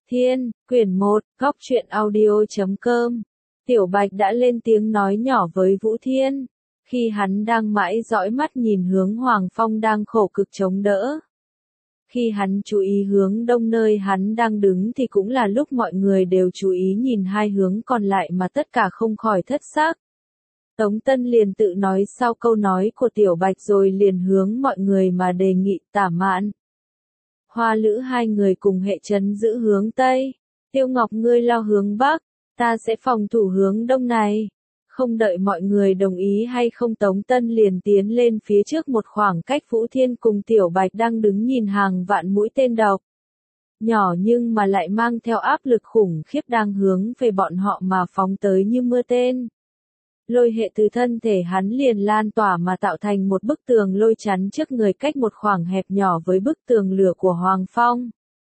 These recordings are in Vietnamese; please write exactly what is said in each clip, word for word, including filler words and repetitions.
Thiên, quyển một, góc truyện audio chấm com. Tiểu Bạch đã lên tiếng nói nhỏ với Vũ Thiên, khi hắn đang mãi dõi mắt nhìn hướng Hoàng Phong đang khổ cực chống đỡ. Khi hắn chú ý hướng đông nơi hắn đang đứng thì cũng là lúc mọi người đều chú ý nhìn hai hướng còn lại mà tất cả không khỏi thất sắc. Tống Tân liền tự nói sau câu nói của Tiểu Bạch rồi liền hướng mọi người mà đề nghị Tả Mạn, Hoa Lữ hai người cùng hệ trấn giữ hướng Tây, Tiêu Ngọc ngươi lao hướng Bắc, ta sẽ phòng thủ hướng Đông này. Không đợi mọi người đồng ý hay không Tống Tân liền tiến lên phía trước một khoảng cách Vũ Thiên cùng Tiểu Bạch đang đứng nhìn hàng vạn mũi tên độc. Nhỏ nhưng mà lại mang theo áp lực khủng khiếp đang hướng về bọn họ mà phóng tới như mưa tên. Lôi hệ từ thân thể hắn liền lan tỏa mà tạo thành một bức tường lôi chắn trước người cách một khoảng hẹp nhỏ với bức tường lửa của Hoàng Phong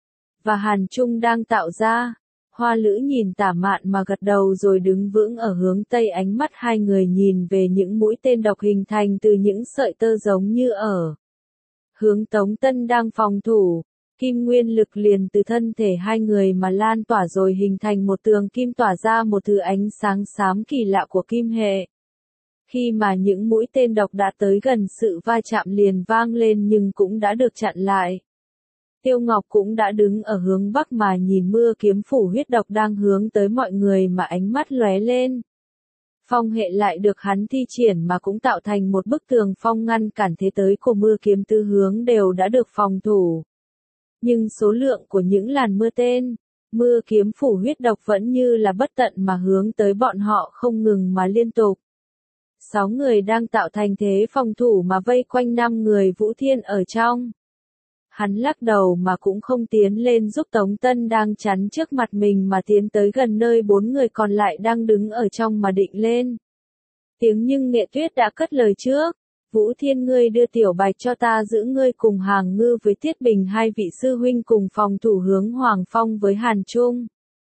và Hàn Trung đang tạo ra. Hoa Lữ nhìn Tả Mạn mà gật đầu rồi đứng vững ở hướng Tây, ánh mắt hai người nhìn về những mũi tên độc hình thành từ những sợi tơ giống như ở hướng Tống Tân đang phòng thủ. Kim nguyên lực liền từ thân thể hai người mà lan tỏa rồi hình thành một tường kim tỏa ra một thứ ánh sáng xám kỳ lạ của kim hệ. Khi mà những mũi tên độc đã tới gần sự va chạm liền vang lên nhưng cũng đã được chặn lại. Tiêu Ngọc cũng đã đứng ở hướng Bắc mà nhìn mưa kiếm phủ huyết độc đang hướng tới mọi người mà ánh mắt lóe lên. Phong hệ lại được hắn thi triển mà cũng tạo thành một bức tường phong ngăn cản thế tới của mưa kiếm tứ hướng đều đã được phòng thủ. Nhưng số lượng của những làn mưa tên, mưa kiếm phủ huyết độc vẫn như là bất tận mà hướng tới bọn họ không ngừng mà liên tục. Sáu người đang tạo thành thế phòng thủ mà vây quanh năm người Vũ Thiên ở trong. Hắn lắc đầu mà cũng không tiến lên giúp Tống Tân đang chắn trước mặt mình mà tiến tới gần nơi bốn người còn lại đang đứng ở trong mà định lên. Tiếng nhưng Nghệ Tuyết đã cất lời trước. Vũ Thiên ngươi đưa Tiểu Bạch cho ta giữ ngươi cùng Hàng Ngư với Tiết Bình hai vị sư huynh cùng phòng thủ hướng Hoàng Phong với Hàn Trung.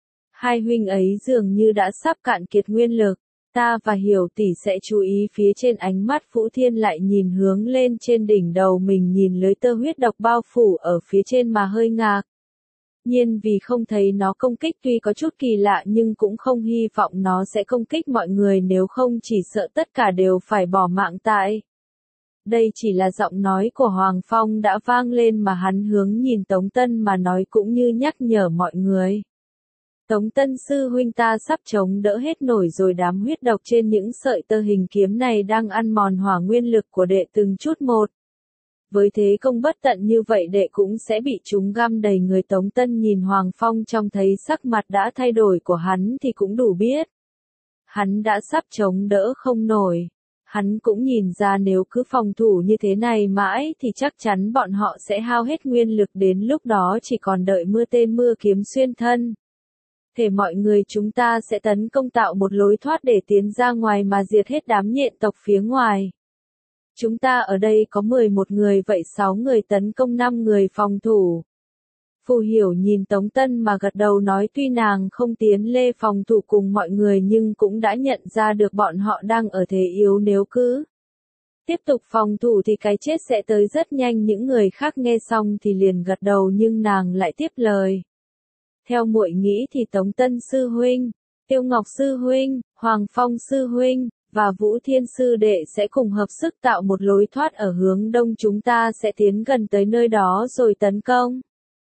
Hai huynh ấy dường như đã sắp cạn kiệt nguyên lực, ta và Hiểu tỷ sẽ chú ý phía trên. Ánh mắt Vũ Thiên lại nhìn hướng lên trên đỉnh đầu mình nhìn lưới tơ huyết độc bao phủ ở phía trên mà hơi ngạc. Nhiên vì không thấy nó công kích tuy có chút kỳ lạ nhưng cũng không hy vọng nó sẽ công kích mọi người nếu không chỉ sợ tất cả đều phải bỏ mạng tại. Đây chỉ là giọng nói của Hoàng Phong đã vang lên mà hắn hướng nhìn Tống Tân mà nói cũng như nhắc nhở mọi người. Tống Tân sư huynh ta sắp chống đỡ hết nổi rồi, đám huyết độc trên những sợi tơ hình kiếm này đang ăn mòn hỏa nguyên lực của đệ từng chút một. Với thế công bất tận như vậy đệ cũng sẽ bị chúng găm đầy người. Tống Tân nhìn Hoàng Phong trông thấy sắc mặt đã thay đổi của hắn thì cũng đủ biết. Hắn đã sắp chống đỡ không nổi. Hắn cũng nhìn ra nếu cứ phòng thủ như thế này mãi thì chắc chắn bọn họ sẽ hao hết nguyên lực, đến lúc đó chỉ còn đợi mưa tên mưa kiếm xuyên thân. Thể mọi người chúng ta sẽ tấn công tạo một lối thoát để tiến ra ngoài mà diệt hết đám nhện tộc phía ngoài. Chúng ta ở đây có mười một người vậy sáu người tấn công năm người phòng thủ. Phù Hiểu nhìn Tống Tân mà gật đầu nói tuy nàng không tiến lên phòng thủ cùng mọi người nhưng cũng đã nhận ra được bọn họ đang ở thế yếu, nếu cứ tiếp tục phòng thủ thì cái chết sẽ tới rất nhanh. Những người khác nghe xong thì liền gật đầu nhưng nàng lại tiếp lời. Theo muội nghĩ thì Tống Tân sư huynh, Tiêu Ngọc sư huynh, Hoàng Phong sư huynh và Vũ Thiên sư đệ sẽ cùng hợp sức tạo một lối thoát ở hướng đông, chúng ta sẽ tiến gần tới nơi đó rồi tấn công.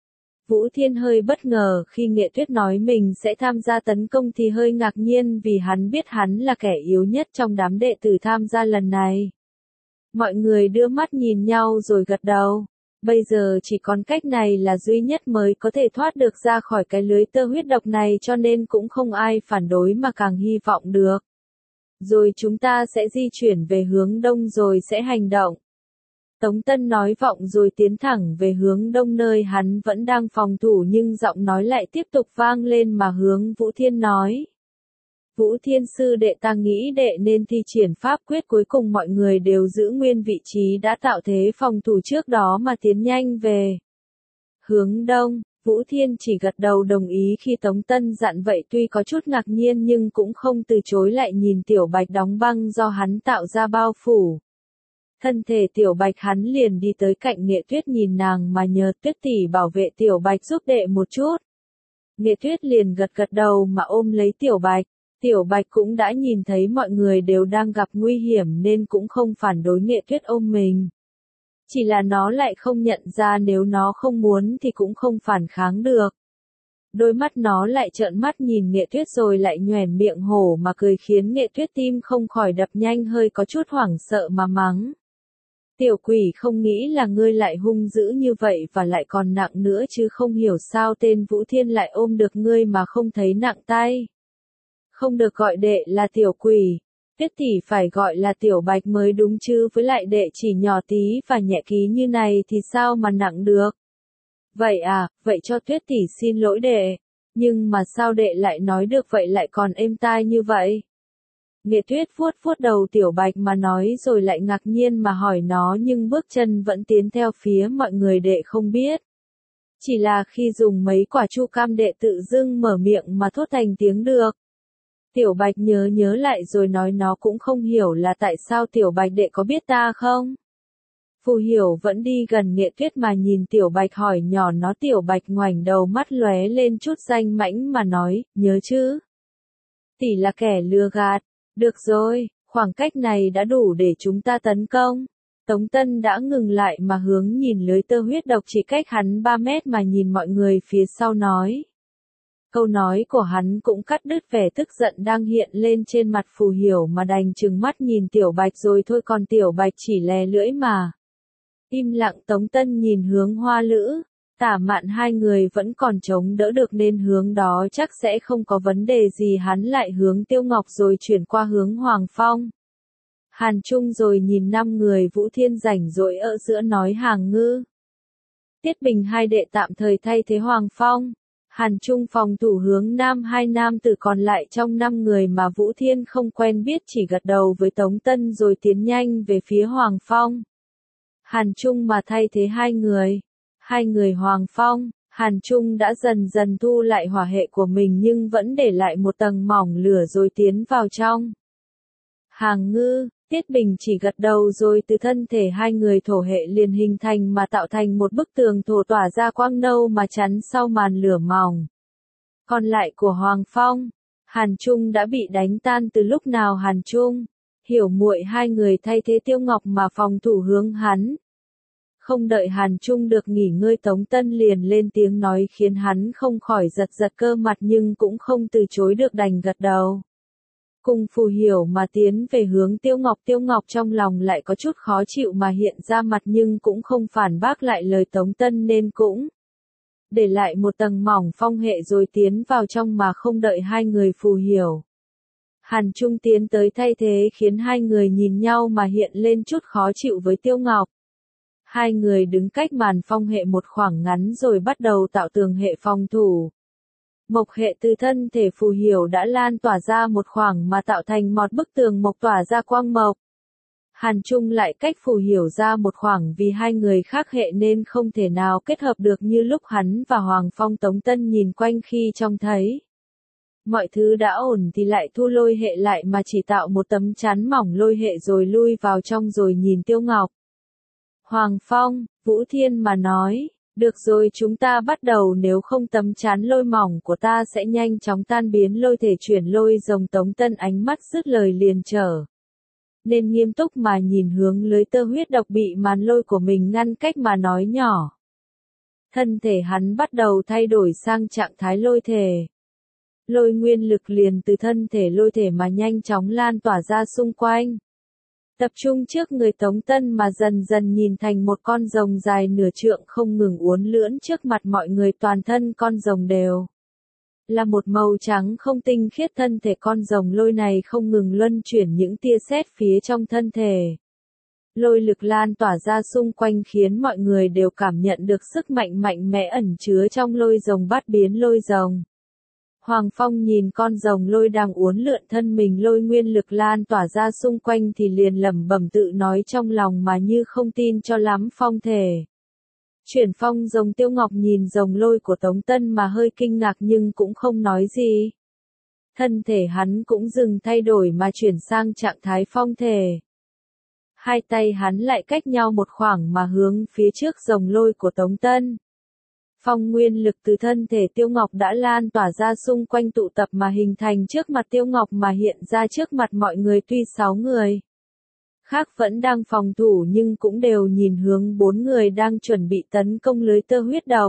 Vũ Thiên hơi bất ngờ khi Nghệ Tuyết nói mình sẽ tham gia tấn công thì hơi ngạc nhiên vì hắn biết hắn là kẻ yếu nhất trong đám đệ tử tham gia lần này. Mọi người đưa mắt nhìn nhau rồi gật đầu. Bây giờ chỉ còn cách này là duy nhất mới có thể thoát được ra khỏi cái lưới tơ huyết độc này, cho nên cũng không ai phản đối mà càng hy vọng được. Rồi chúng ta sẽ di chuyển về hướng đông rồi sẽ hành động. Tống Tân nói vọng rồi tiến thẳng về hướng đông nơi hắn vẫn đang phòng thủ nhưng giọng nói lại tiếp tục vang lên mà hướng Vũ Thiên nói. Vũ Thiên sư đệ, ta nghĩ đệ nên thi triển pháp quyết cuối cùng, mọi người đều giữ nguyên vị trí đã tạo thế phòng thủ trước đó mà tiến nhanh về hướng đông. Vũ Thiên chỉ gật đầu đồng ý khi Tống Tân dặn vậy, tuy có chút ngạc nhiên nhưng cũng không từ chối, lại nhìn Tiểu Bạch đóng băng do hắn tạo ra bao phủ thân thể Tiểu Bạch. Hắn liền đi tới cạnh Nghệ Tuyết nhìn nàng mà nhờ Tuyết tỷ bảo vệ Tiểu Bạch giúp đệ một chút. Nghệ Tuyết liền gật gật đầu mà ôm lấy Tiểu Bạch. Tiểu Bạch cũng đã nhìn thấy mọi người đều đang gặp nguy hiểm nên cũng không phản đối Nghệ Tuyết ôm mình. Chỉ là nó lại không nhận ra nếu nó không muốn thì cũng không phản kháng được. Đôi mắt nó lại trợn mắt nhìn Nghệ Tuyết rồi lại nhoẻn miệng hổ mà cười khiến Nghệ Tuyết tim không khỏi đập nhanh, hơi có chút hoảng sợ mà mắng. Tiểu quỷ, không nghĩ là ngươi lại hung dữ như vậy và lại còn nặng nữa chứ, không hiểu sao tên Vũ Thiên lại ôm được ngươi mà không thấy nặng tay. Không được gọi đệ là tiểu quỷ, Tuyết tỷ phải gọi là Tiểu Bạch mới đúng chứ, với lại đệ chỉ nhỏ tí và nhẹ ký như này thì sao mà nặng được. Vậy à, vậy cho Tuyết tỷ xin lỗi đệ, nhưng mà sao đệ lại nói được vậy, lại còn êm tai như vậy? Nghệ Tuyết vuốt vuốt đầu Tiểu Bạch mà nói, rồi lại ngạc nhiên mà hỏi nó, nhưng bước chân vẫn tiến theo phía mọi người. Đệ không biết. Chỉ là khi dùng mấy quả chu cam đệ tự dưng mở miệng mà thốt thành tiếng được. Tiểu Bạch nhớ nhớ lại rồi nói nó cũng không hiểu là tại sao. Tiểu Bạch, đệ có biết ta không? Phù Hiểu vẫn đi gần Nghệ Tuyết mà nhìn Tiểu Bạch hỏi nhỏ nó. Tiểu Bạch ngoảnh đầu, mắt lóe lên chút danh mãnh mà nói, nhớ chứ? Tỷ là kẻ lừa gạt. Được rồi, khoảng cách này đã đủ để chúng ta tấn công. Tống Tân đã ngừng lại mà hướng nhìn lưới tơ huyết độc chỉ cách hắn ba mét mà nhìn mọi người phía sau nói. Câu nói của hắn cũng cắt đứt vẻ tức giận đang hiện lên trên mặt Phù Hiểu mà đành trừng mắt nhìn Tiểu Bạch rồi thôi, còn Tiểu Bạch chỉ lè lưỡi mà. Im lặng. Tống Tân nhìn hướng Hoa Lữ, Tả Mạn, hai người vẫn còn chống đỡ được nên hướng đó chắc sẽ không có vấn đề gì. Hắn lại hướng Tiêu Ngọc rồi chuyển qua hướng Hoàng Phong, Hàn Trung, rồi nhìn năm người Vũ Thiên rảnh rỗi ở giữa nói Hàng Ngư, Tiết Bình hai đệ tạm thời thay thế Hoàng Phong, Hàn Trung phòng thủ hướng nam. Hai nam tử còn lại trong năm người mà Vũ Thiên không quen biết chỉ gật đầu với Tống Tân rồi tiến nhanh về phía Hoàng Phong, Hàn Trung mà thay thế hai người. Hai người Hoàng Phong, Hàn Trung đã dần dần thu lại hỏa hệ của mình nhưng vẫn để lại một tầng mỏng lửa rồi tiến vào trong. Hàng Ngư, Tiết Bình chỉ gật đầu rồi từ thân thể hai người thổ hệ liền hình thành mà tạo thành một bức tường thổ tỏa ra quang nâu mà chắn sau màn lửa mỏng. Còn lại của Hoàng Phong, Hàn Trung đã bị đánh tan từ lúc nào? Hàn Trung, Hiểu muội hai người thay thế Tiêu Ngọc mà phòng thủ hướng hắn. Không đợi Hàn Trung được nghỉ ngơi, Tống Tân liền lên tiếng nói khiến hắn không khỏi giật giật cơ mặt nhưng cũng không từ chối được, đành gật đầu. Cùng Phù Hiểu mà tiến về hướng Tiêu Ngọc. Tiêu Ngọc trong lòng lại có chút khó chịu mà hiện ra mặt nhưng cũng không phản bác lại lời Tống Tân nên cũng để lại một tầng mỏng phong hệ rồi tiến vào trong mà không đợi hai người Phù Hiểu, Hàn Trung tiến tới thay thế khiến hai người nhìn nhau mà hiện lên chút khó chịu với Tiêu Ngọc. Hai người đứng cách màn phong hệ một khoảng ngắn rồi bắt đầu tạo tường hệ phòng thủ. Mộc hệ từ thân thể Phù Hiểu đã lan tỏa ra một khoảng mà tạo thành một bức tường mộc tỏa ra quang mộc. Hàn Trung lại cách Phù Hiểu ra một khoảng vì hai người khác hệ nên không thể nào kết hợp được như lúc hắn và Hoàng Phong. Tống Tân nhìn quanh khi trông thấy mọi thứ đã ổn thì lại thu lôi hệ lại mà chỉ tạo một tấm chắn mỏng lôi hệ rồi lui vào trong rồi nhìn Tiêu Ngọc, Hoàng Phong, Vũ Thiên mà nói, được rồi, chúng ta bắt đầu, nếu không tấm chắn lôi mỏng của ta sẽ nhanh chóng tan biến lôi thể chuyển lôi rồng. Tống Tân ánh mắt dứt lời liền trở nên nghiêm túc mà nhìn hướng lưới tơ huyết độc bị màn lôi của mình ngăn cách mà nói nhỏ. Thân thể hắn bắt đầu thay đổi sang trạng thái lôi thể. Lôi nguyên lực liền từ thân thể lôi thể mà nhanh chóng lan tỏa ra xung quanh. Tập trung trước người Tống Tân mà dần dần nhìn thành một con rồng dài nửa trượng không ngừng uốn lượn trước mặt mọi người. Toàn thân con rồng đều là một màu trắng không tinh khiết. Thân thể con rồng lôi này không ngừng luân chuyển những tia sét phía trong thân thể. Lôi lực lan tỏa ra xung quanh khiến mọi người đều cảm nhận được sức mạnh mạnh mẽ ẩn chứa trong lôi rồng bát biến lôi rồng. Hoàng Phong nhìn con rồng lôi đang uốn lượn thân mình, lôi nguyên lực lan tỏa ra xung quanh thì liền lẩm bẩm tự nói trong lòng mà như không tin cho lắm. Phong thể chuyển phong rồng. Tiêu Ngọc nhìn rồng lôi của Tống Tân mà hơi kinh ngạc nhưng cũng không nói gì. Thân thể hắn cũng dừng thay đổi mà chuyển sang trạng thái phong thể. Hai tay hắn lại cách nhau một khoảng mà hướng phía trước rồng lôi của Tống Tân. Phong nguyên lực từ thân thể Tiêu Ngọc đã lan tỏa ra xung quanh tụ tập mà hình thành trước mặt Tiêu Ngọc mà hiện ra trước mặt mọi người tuy sáu người khác vẫn đang phòng thủ nhưng cũng đều nhìn hướng bốn người đang chuẩn bị tấn công lưới tơ huyết độc.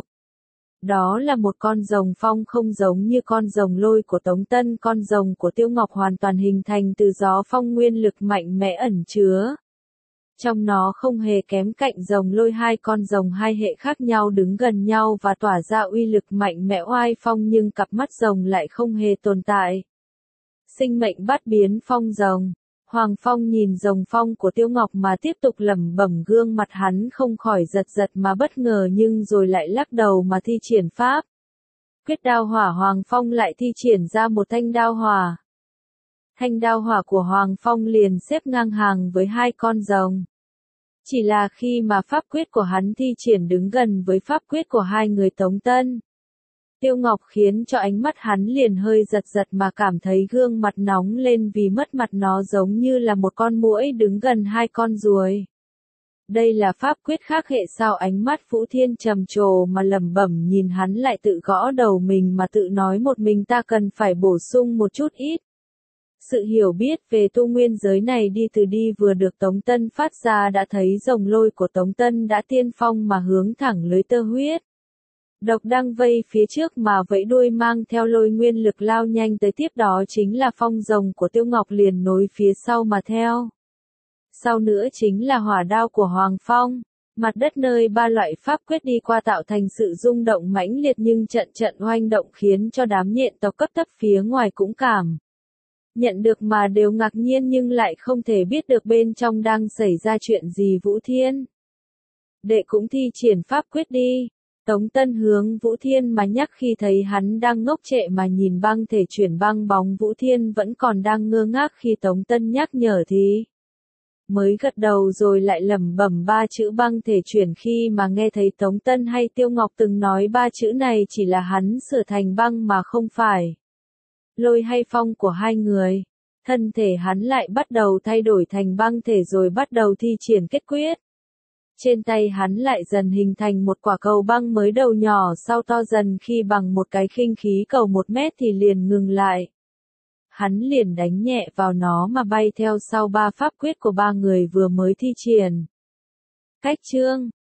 Đó là một con rồng phong không giống như con rồng lôi của Tống Tân, con rồng của Tiêu Ngọc hoàn toàn hình thành từ gió phong nguyên lực mạnh mẽ ẩn chứa. Trong nó không hề kém cạnh rồng lôi, hai con rồng hai hệ khác nhau đứng gần nhau và tỏa ra uy lực mạnh mẽ oai phong nhưng cặp mắt rồng lại không hề tồn tại. Sinh mệnh bát biến phong rồng. Hoàng Phong nhìn rồng phong của Tiêu Ngọc mà tiếp tục lẩm bẩm, gương mặt hắn không khỏi giật giật mà bất ngờ nhưng rồi lại lắc đầu mà thi triển pháp. Quyết đao hỏa, Hoàng Phong lại thi triển ra một thanh đao hỏa. Thanh đao hỏa của Hoàng Phong liền xếp ngang hàng với hai con rồng. Chỉ là khi mà pháp quyết của hắn thi triển đứng gần với pháp quyết của hai người Tống Tân, Tiêu Ngọc khiến cho ánh mắt hắn liền hơi giật giật mà cảm thấy gương mặt nóng lên vì mất mặt, nó giống như là một con muỗi đứng gần hai con ruồi. Đây là pháp quyết khác hệ sao? Ánh mắt Vũ Thiên trầm trồ mà lẩm bẩm nhìn hắn, lại tự gõ đầu mình mà tự nói một mình, ta cần phải bổ sung một chút ít. Sự hiểu biết về tu nguyên giới này đi từ đi vừa được Tống Tân phát ra đã thấy rồng lôi của Tống Tân đã tiên phong mà hướng thẳng lưới tơ huyết độc đang vây phía trước mà vẫy đuôi mang theo lôi nguyên lực lao nhanh tới, tiếp đó chính là phong rồng của Tiêu Ngọc liền nối phía sau mà theo. Sau nữa chính là hỏa đao của Hoàng Phong. Mặt đất nơi ba loại pháp quyết đi qua tạo thành sự rung động mãnh liệt nhưng trận trận oanh động khiến cho đám nhện tộc cấp thấp phía ngoài cũng cảm nhận được mà đều ngạc nhiên nhưng lại không thể biết được bên trong đang xảy ra chuyện gì. Vũ Thiên, đệ cũng thi triển pháp quyết đi. Tống Tân hướng Vũ Thiên mà nhắc, khi thấy hắn đang ngốc trệ mà nhìn băng thể chuyển băng bóng, Vũ Thiên vẫn còn đang ngơ ngác khi Tống Tân nhắc nhở thì mới gật đầu rồi lại lẩm bẩm ba chữ băng thể chuyển, khi mà nghe thấy Tống Tân hay Tiêu Ngọc từng nói ba chữ này chỉ là hắn sửa thành băng mà không phải lôi hay phong của hai người. Thân thể hắn lại bắt đầu thay đổi thành băng thể rồi bắt đầu thi triển kết quyết. Trên tay hắn lại dần hình thành một quả cầu băng mới, đầu nhỏ sau to dần, khi bằng một cái khinh khí cầu một mét thì liền ngừng lại. Hắn liền đánh nhẹ vào nó mà bay theo sau ba pháp quyết của ba người vừa mới thi triển. Cách chương